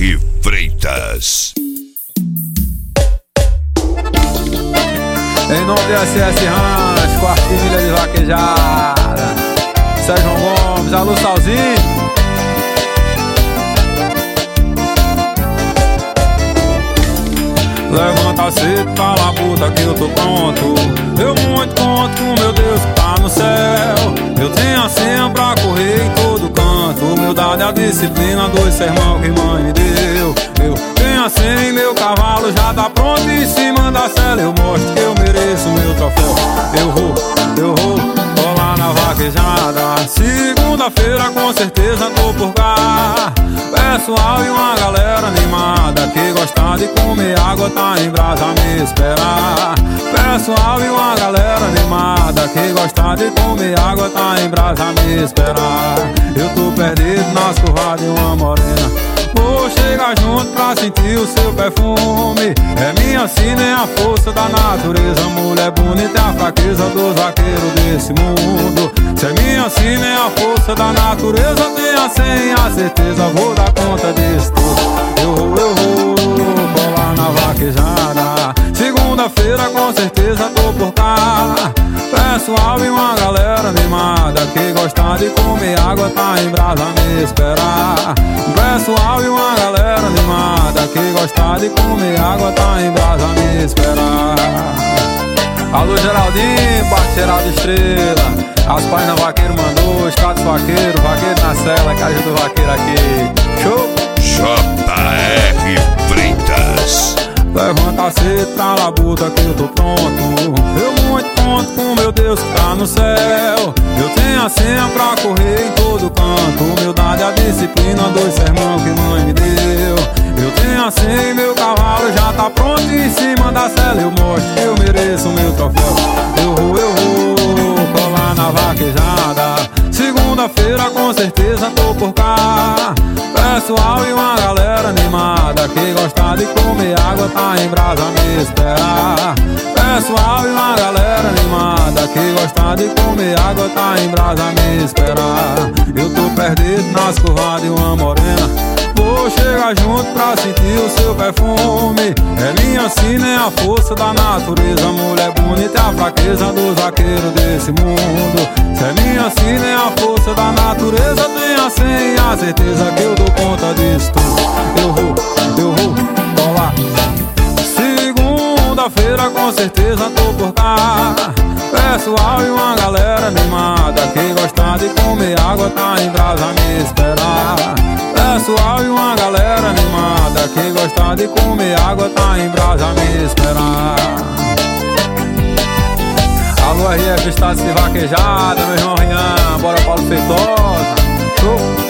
R. Freitas. Em nome de SS Ranch, quartilha de vaquejada, Sérgio Gomes, alô Salzinho. Levanta cedo, tá na puta que eu tô pronto. Eu muito conto com meu Deus que tá no céu. Eu tenho a senha pra correr em todo canto. Humildade é a disciplina, dois sermão que mãe me deu. Eu tenho a senha e meu cavalo já tá pronto. E se manda cela eu mostro que eu mereço meu troféu. Eu vou lá na vaquejada. Segunda-feira com certeza tô por cá. Pessoal e uma galera animada que gosta de comer água tá em brasa a me esperar. Pessoal e uma galera animada que gosta de comer água tá em brasa a me esperar. Eu tô perdido nas curvas de uma morena. Vou chegar junto pra sentir o seu perfume. É minha sina, é a força da natureza. Mulher bonita é a fraqueza dos vaqueiros desse mundo. Se é minha sina, é a força da natureza. Tenha senha, a certeza, vou dar conta disso tudo. Eu vou colar na vaquejada. Segunda-feira com certeza tô por cá. Pessoal e uma galera animada que gosta de comer água tá em brasa a me esperar. Pessoal e uma galera animada que gosta de comer água tá em brasa a me esperar. Alô Geraldinho, parceirado Estrela. As páginas vaqueiro mandou, status vaqueiro, vaqueiro na cela, que ajuda o vaqueiro aqui. Show! J.R. Freitas. Levanta cedo, tá na labuta que eu tô pronto. Eu muito conto com meu Deus que tá no céu. Eu tenho a senha pra correr em todo canto. Humildade é a disciplina, dois sermão que mãe me deu. Eu tenho a senha e meu cavalo já tá pronto. E em cima da cela eu mostro que eu mereço meu troféu. Eu vou colar na vaquejada. Segunda-feira com certeza tô por cá. Pessoal e uma galera animada que gosta de comer água tá em brasa a me esperar. Pessoal e uma galera animada que gosta de comer água tá em brasa a me esperar. Eu tô perdido nas curvas de uma morena. Vou chegar junto pra sentir o seu perfume. É minha sina, é a força da natureza. Mulher bonita é a fraqueza dos vaqueiros desse mundo. Se é minha sina, é a força da natureza. Tenha senha, a certeza que eu dou conta disso tudo. Eu vou colar. Segunda-feira com certeza tô por cá. Pessoal e uma galera animada que gosta de comer água tá em brasa a me esperar. Pessoal e uma galera animada que gosta de comer água tá em brasa a me esperar. Alô RF, status de vaquejada, meu irmão Rian, bora Paulo Feitosa.